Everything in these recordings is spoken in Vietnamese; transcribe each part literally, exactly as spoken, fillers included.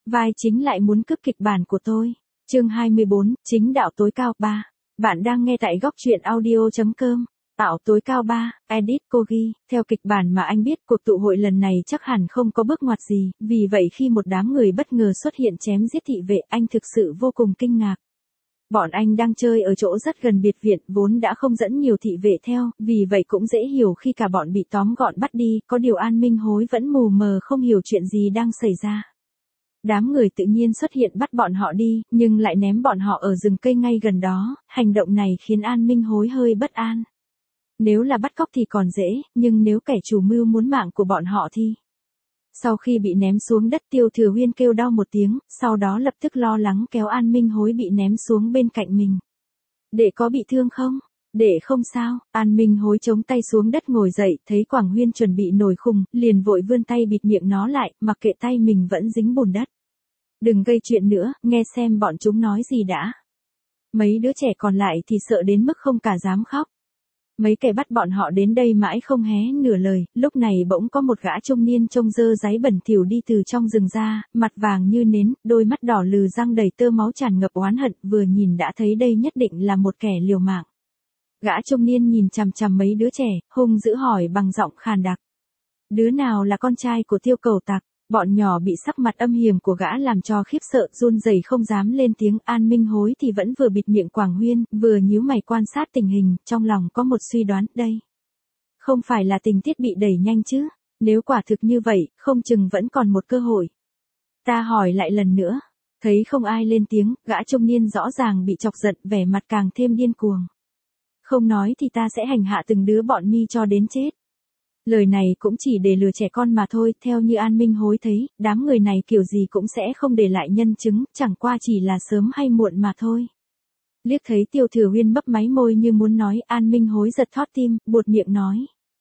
vai chính lại muốn cướp kịch bản của tôi. Chương hai mươi bốn, chính đạo tối cao ba. Bạn đang nghe tại góc truyện audio.com. Tạo tối cao ba, edit Kogi. Theo kịch bản mà anh biết, cuộc tụ hội lần này chắc hẳn không có bước ngoặt gì, vì vậy khi một đám người bất ngờ xuất hiện chém giết thị vệ, anh thực sự vô cùng kinh ngạc. Bọn anh đang chơi ở chỗ rất gần biệt viện, vốn đã không dẫn nhiều thị vệ theo, vì vậy cũng dễ hiểu khi cả bọn bị tóm gọn bắt đi, có điều An Minh Hối vẫn mù mờ không hiểu chuyện gì đang xảy ra. Đám người tự nhiên xuất hiện bắt bọn họ đi, nhưng lại ném bọn họ ở rừng cây ngay gần đó, hành động này khiến An Minh Hối hơi bất an. Nếu là bắt cóc thì còn dễ, nhưng nếu kẻ chủ mưu muốn mạng của bọn họ thì... Sau khi bị ném xuống đất, Tiêu Thừa Huyên kêu đau một tiếng, sau đó lập tức lo lắng kéo An Minh Hối bị ném xuống bên cạnh mình. Đệ có bị thương không? Đệ không sao. An Minh Hối chống tay xuống đất ngồi dậy, thấy Quảng Huyên chuẩn bị nổi khùng, liền vội vươn tay bịt miệng nó lại, mặc kệ tay mình vẫn dính bùn đất. Đừng gây chuyện nữa, nghe xem bọn chúng nói gì đã. Mấy đứa trẻ còn lại thì sợ đến mức không cả dám khóc. Mấy kẻ bắt bọn họ đến đây mãi không hé nửa lời, lúc này bỗng có một gã trung niên trông dơ dáy bẩn thỉu đi từ trong rừng ra, mặt vàng như nến, đôi mắt đỏ lừ răng đầy tơ máu tràn ngập oán hận, vừa nhìn đã thấy đây nhất định là một kẻ liều mạng. Gã trung niên nhìn chằm chằm mấy đứa trẻ, hung dữ hỏi bằng giọng khàn đặc. Đứa nào là con trai của Tiêu Cẩu Tặc? Bọn nhỏ bị sắc mặt âm hiểm của gã làm cho khiếp sợ, run rẩy không dám lên tiếng. An Minh Hối thì vẫn vừa bịt miệng Quảng Huyên, vừa nhíu mày quan sát tình hình, trong lòng có một suy đoán, đây không phải là tình tiết bị đẩy nhanh chứ? Nếu quả thực như vậy, không chừng vẫn còn một cơ hội. Ta hỏi lại lần nữa. Thấy không ai lên tiếng, gã trung niên rõ ràng bị chọc giận, vẻ mặt càng thêm điên cuồng. Không nói thì ta sẽ hành hạ từng đứa bọn mi cho đến chết. Lời này cũng chỉ để lừa trẻ con mà thôi, theo như An Minh Hối thấy, đám người này kiểu gì cũng sẽ không để lại nhân chứng, chẳng qua chỉ là sớm hay muộn mà thôi. Liếc thấy Tiêu Thừa Huyên mấp máy môi như muốn nói, An Minh Hối giật thót tim, buột miệng nói.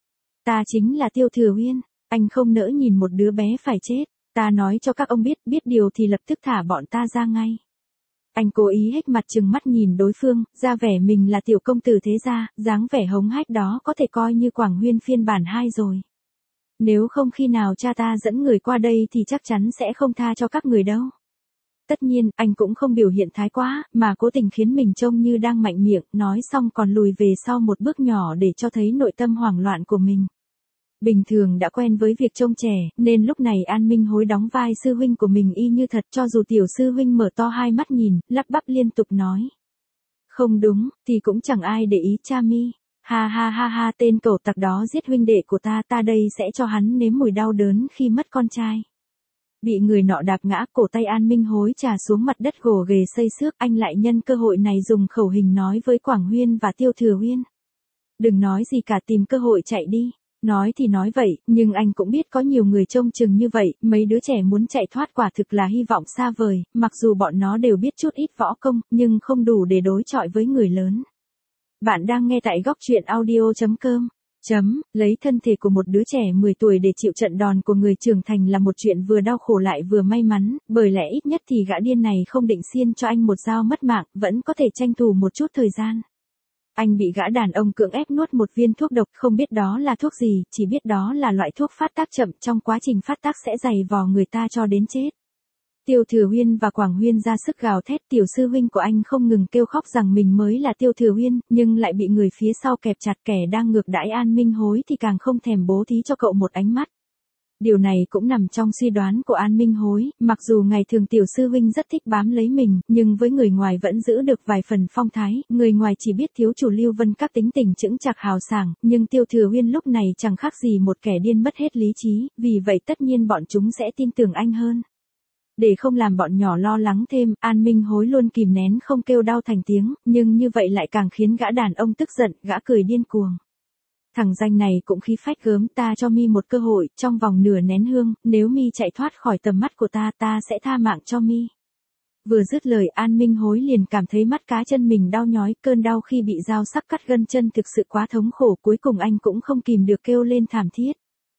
Ta chính là Tiêu Thừa Huyên, anh không nỡ nhìn một đứa bé phải chết, ta nói cho các ông biết, biết điều thì lập tức thả bọn ta ra ngay. Anh cố ý hếch mặt trừng mắt nhìn đối phương, ra vẻ mình là tiểu công tử thế gia, dáng vẻ hống hách đó có thể coi như Quảng Huyên phiên bản hai rồi. Nếu không khi nào cha ta dẫn người qua đây thì chắc chắn sẽ không tha cho các người đâu. Tất nhiên, anh cũng không biểu hiện thái quá, mà cố tình khiến mình trông như đang mạnh miệng, nói xong còn lùi về sau một bước nhỏ để cho thấy nội tâm hoảng loạn của mình. Bình thường đã quen với việc trông trẻ, nên lúc này An Minh Hối đóng vai sư huynh của mình y như thật, cho dù tiểu sư huynh mở to hai mắt nhìn, lắp bắp liên tục nói. Không đúng, thì cũng chẳng ai để ý cha mi. Ha ha ha ha, tên cẩu tặc đó giết huynh đệ của ta, ta đây sẽ cho hắn nếm mùi đau đớn khi mất con trai. Bị người nọ đạp ngã, cổ tay An Minh Hối trà xuống mặt đất gồ ghề xây xước, anh lại nhân cơ hội này dùng khẩu hình nói với Quảng Huyên và Tiêu Thừa Huyên. Đừng nói gì cả, tìm cơ hội chạy đi. Nói thì nói vậy, nhưng anh cũng biết có nhiều người trông chừng như vậy, mấy đứa trẻ muốn chạy thoát quả thực là hy vọng xa vời, mặc dù bọn nó đều biết chút ít võ công, nhưng không đủ để đối chọi với người lớn. Bạn đang nghe tại góc truyện audio.com. Chấm, lấy thân thể của một đứa trẻ mười tuổi để chịu trận đòn của người trưởng thành là một chuyện vừa đau khổ lại vừa may mắn, bởi lẽ ít nhất thì gã điên này không định xiên cho anh một dao mất mạng, vẫn có thể tranh thủ một chút thời gian. Anh bị gã đàn ông cưỡng ép nuốt một viên thuốc độc, không biết đó là thuốc gì, chỉ biết đó là loại thuốc phát tác chậm, trong quá trình phát tác sẽ dày vò người ta cho đến chết. Tiêu Thừa Huyên và Quảng Huyên ra sức gào thét, tiểu sư huynh của anh không ngừng kêu khóc rằng mình mới là Tiêu Thừa Huyên, nhưng lại bị người phía sau kẹp chặt, kẻ đang ngược đãi An Minh Hối thì càng không thèm bố thí cho cậu một ánh mắt. Điều này cũng nằm trong suy đoán của An Minh Hối, mặc dù ngày thường tiểu sư huynh rất thích bám lấy mình, nhưng với người ngoài vẫn giữ được vài phần phong thái, người ngoài chỉ biết thiếu chủ Lưu Vân các tính tình chững chạc hào sảng, nhưng Tiêu Thừa Huyên lúc này chẳng khác gì một kẻ điên mất hết lý trí, vì vậy tất nhiên bọn chúng sẽ tin tưởng anh hơn. Để không làm bọn nhỏ lo lắng thêm, An Minh Hối luôn kìm nén không kêu đau thành tiếng, nhưng như vậy lại càng khiến gã đàn ông tức giận, gã cười điên cuồng. Thằng danh này cũng khí phách gớm, ta cho mi một cơ hội, trong vòng nửa nén hương, nếu mi chạy thoát khỏi tầm mắt của ta, ta sẽ tha mạng cho mi. Vừa dứt lời, An Minh Hối liền cảm thấy mắt cá chân mình đau nhói, cơn đau khi bị dao sắc cắt gân chân thực sự quá thống khổ, cuối cùng anh cũng không kìm được kêu lên thảm thiết.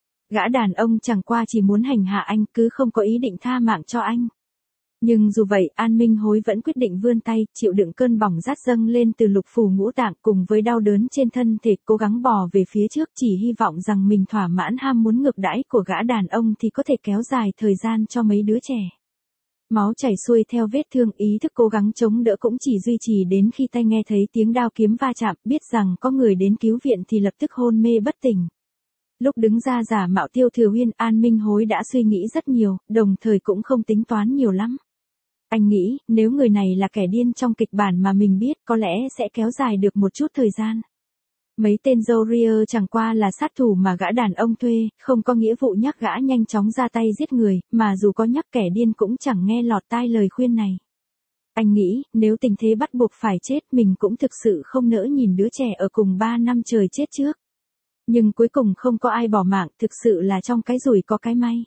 Gã đàn ông chẳng qua chỉ muốn hành hạ anh, cứ không có ý định tha mạng cho anh. Nhưng dù vậy, An Minh Hối vẫn quyết định vươn tay, chịu đựng cơn bỏng rát dâng lên từ lục phủ ngũ tạng cùng với đau đớn trên thân thể, cố gắng bò về phía trước, chỉ hy vọng rằng mình thỏa mãn ham muốn ngược đãi của gã đàn ông thì có thể kéo dài thời gian cho mấy đứa trẻ. Máu chảy xuôi theo vết thương, ý thức cố gắng chống đỡ cũng chỉ duy trì đến khi tai nghe thấy tiếng đao kiếm va chạm, biết rằng có người đến cứu viện thì lập tức hôn mê bất tỉnh. Lúc đứng ra giả mạo Tiêu Thừa Huyên, An Minh Hối đã suy nghĩ rất nhiều, đồng thời cũng không tính toán nhiều lắm. Anh nghĩ, nếu người này là kẻ điên trong kịch bản mà mình biết, có lẽ sẽ kéo dài được một chút thời gian. Mấy tên Warrior chẳng qua là sát thủ mà gã đàn ông thuê, không có nghĩa vụ nhắc gã nhanh chóng ra tay giết người, mà dù có nhắc kẻ điên cũng chẳng nghe lọt tai lời khuyên này. Anh nghĩ, nếu tình thế bắt buộc phải chết, mình cũng thực sự không nỡ nhìn đứa trẻ ở cùng ba năm trời chết trước. Nhưng cuối cùng không có ai bỏ mạng, thực sự là trong cái rủi có cái may.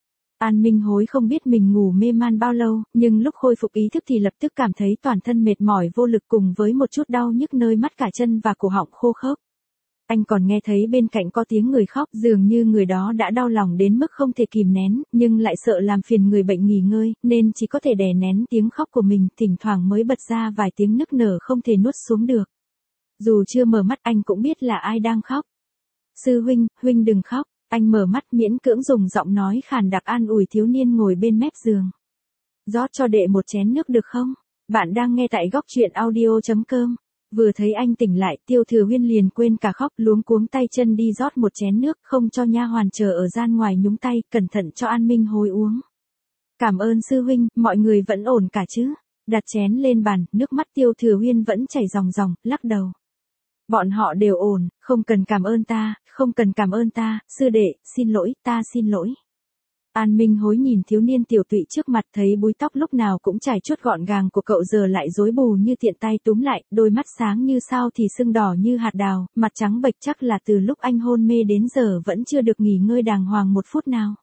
An Minh Hối không biết mình ngủ mê man bao lâu, nhưng lúc khôi phục ý thức thì lập tức cảm thấy toàn thân mệt mỏi vô lực cùng với một chút đau nhức nơi mắt cả chân và cổ họng khô khốc. Anh còn nghe thấy bên cạnh có tiếng người khóc, dường như người đó đã đau lòng đến mức không thể kìm nén, nhưng lại sợ làm phiền người bệnh nghỉ ngơi, nên chỉ có thể đè nén tiếng khóc của mình, thỉnh thoảng mới bật ra vài tiếng nức nở không thể nuốt xuống được. Dù chưa mở mắt anh cũng biết là ai đang khóc. Sư huynh, huynh đừng khóc. Anh mở mắt miễn cưỡng dùng giọng nói khàn đặc an ủi thiếu niên ngồi bên mép giường. Rót cho đệ một chén nước được không? Bạn đang nghe tại góc truyện audio chấm com. Vừa thấy anh tỉnh lại, Tiêu Thừa Huyên liền quên cả khóc, luống cuống tay chân đi rót một chén nước, không cho nha hoàn chờ ở gian ngoài nhúng tay, cẩn thận cho An Minh Hối uống. Cảm ơn sư huynh, mọi người vẫn ổn cả chứ? Đặt chén lên bàn, nước mắt Tiêu Thừa Huyên vẫn chảy ròng ròng, lắc đầu. Bọn họ đều ổn, không cần cảm ơn ta, không cần cảm ơn ta, sư đệ, xin lỗi, ta xin lỗi. An Minh Hối nhìn thiếu niên tiểu tụy trước mặt, thấy búi tóc lúc nào cũng chải chuốt gọn gàng của cậu giờ lại rối bù như tiện tay túm lại, đôi mắt sáng như sao thì sưng đỏ như hạt đào, mặt trắng bệch chắc là từ lúc anh hôn mê đến giờ vẫn chưa được nghỉ ngơi đàng hoàng một phút nào.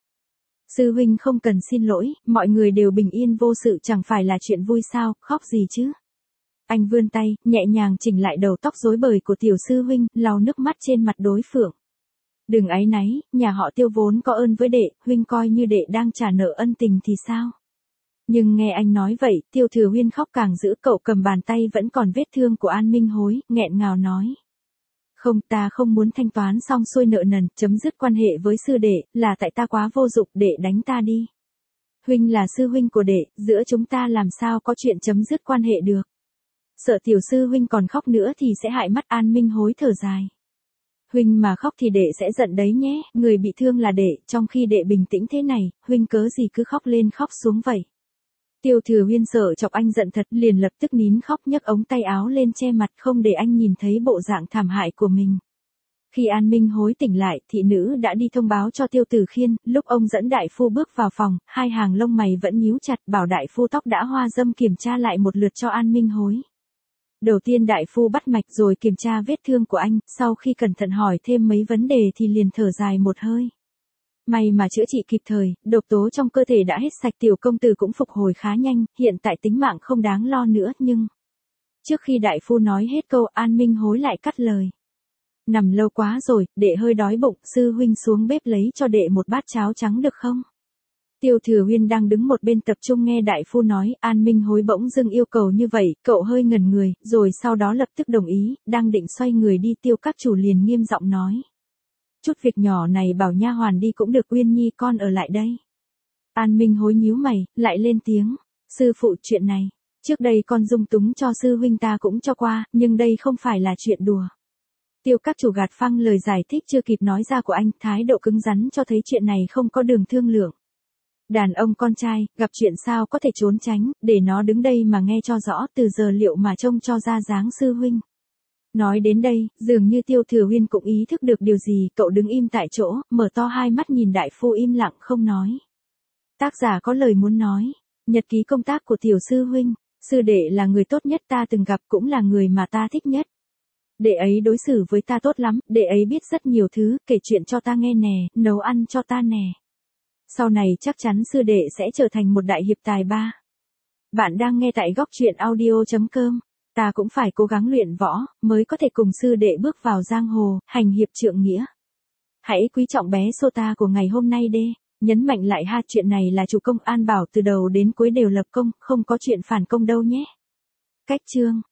Sư huynh không cần xin lỗi, mọi người đều bình yên vô sự chẳng phải là chuyện vui sao, khóc gì chứ. Anh vươn tay, nhẹ nhàng chỉnh lại đầu tóc rối bời của tiểu sư huynh, lau nước mắt trên mặt đối phương. Đừng áy náy, nhà họ Tiêu vốn có ơn với đệ, huynh coi như đệ đang trả nợ ân tình thì sao? Nhưng nghe anh nói vậy, Tiêu Thừa Huyên khóc càng dữ, cậu cầm bàn tay vẫn còn vết thương của An Minh Hối, nghẹn ngào nói. Không, ta không muốn thanh toán xong xuôi nợ nần, chấm dứt quan hệ với sư đệ, là tại ta quá vô dụng, đệ đánh ta đi. Huynh là sư huynh của đệ, giữa chúng ta làm sao có chuyện chấm dứt quan hệ được. Sợ tiểu sư huynh còn khóc nữa thì sẽ hại mắt. An Minh Hối thở dài. Huynh mà khóc thì đệ sẽ giận đấy nhé, người bị thương là đệ, trong khi đệ bình tĩnh thế này, huynh cớ gì cứ khóc lên khóc xuống vậy. Tiêu Thừa Huyên sợ chọc anh giận thật, liền lập tức nín khóc nhấc ống tay áo lên che mặt không để anh nhìn thấy bộ dạng thảm hại của mình. Khi An Minh Hối tỉnh lại, thị nữ đã đi thông báo cho Tiêu Tử Khiên, lúc ông dẫn đại phu bước vào phòng, hai hàng lông mày vẫn nhíu chặt, bảo đại phu tóc đã hoa dâm kiểm tra lại một lượt cho An Minh Hối. Đầu tiên đại phu bắt mạch rồi kiểm tra vết thương của anh, sau khi cẩn thận hỏi thêm mấy vấn đề thì liền thở dài một hơi. May mà chữa trị kịp thời, độc tố trong cơ thể đã hết sạch, tiểu công tử cũng phục hồi khá nhanh, hiện tại tính mạng không đáng lo nữa, nhưng... Trước khi đại phu nói hết câu, An Minh Hối lại cắt lời. Nằm lâu quá rồi, đệ hơi đói bụng, sư huynh xuống bếp lấy cho đệ một bát cháo trắng được không? Tiêu Thừa Huyên đang đứng một bên tập trung nghe đại phu nói, An Minh Hối bỗng dưng yêu cầu như vậy, cậu hơi ngẩn người, rồi sau đó lập tức đồng ý, đang định xoay người đi, Tiêu các chủ liền nghiêm giọng nói. Chút việc nhỏ này bảo nha hoàn đi cũng được, Uyên Nhi con ở lại đây. An Minh Hối nhíu mày, lại lên tiếng, sư phụ chuyện này, trước đây con dung túng cho sư huynh ta cũng cho qua, nhưng đây không phải là chuyện đùa. Tiêu các chủ gạt phăng lời giải thích chưa kịp nói ra của anh, thái độ cứng rắn cho thấy chuyện này không có đường thương lượng. Đàn ông con trai, gặp chuyện sao có thể trốn tránh, để nó đứng đây mà nghe cho rõ, từ giờ liệu mà trông cho ra dáng sư huynh. Nói đến đây, dường như Tiêu Thừa Huyên cũng ý thức được điều gì, cậu đứng im tại chỗ, mở to hai mắt nhìn đại phu im lặng không nói. Tác giả có lời muốn nói, nhật ký công tác của tiểu sư huynh, sư đệ là người tốt nhất ta từng gặp, cũng là người mà ta thích nhất. Đệ ấy đối xử với ta tốt lắm, đệ ấy biết rất nhiều thứ, kể chuyện cho ta nghe nè, nấu ăn cho ta nè. Sau này chắc chắn sư đệ sẽ trở thành một đại hiệp tài ba. Bạn đang nghe tại góc truyện audio chấm com. Ta cũng phải cố gắng luyện võ, mới có thể cùng sư đệ bước vào giang hồ, hành hiệp trượng nghĩa. Hãy quý trọng bé Sota của ngày hôm nay đê. Nhấn mạnh lại ha, chuyện này là chủ công an bảo từ đầu đến cuối đều lập công, không có chuyện phản công đâu nhé. Cách chương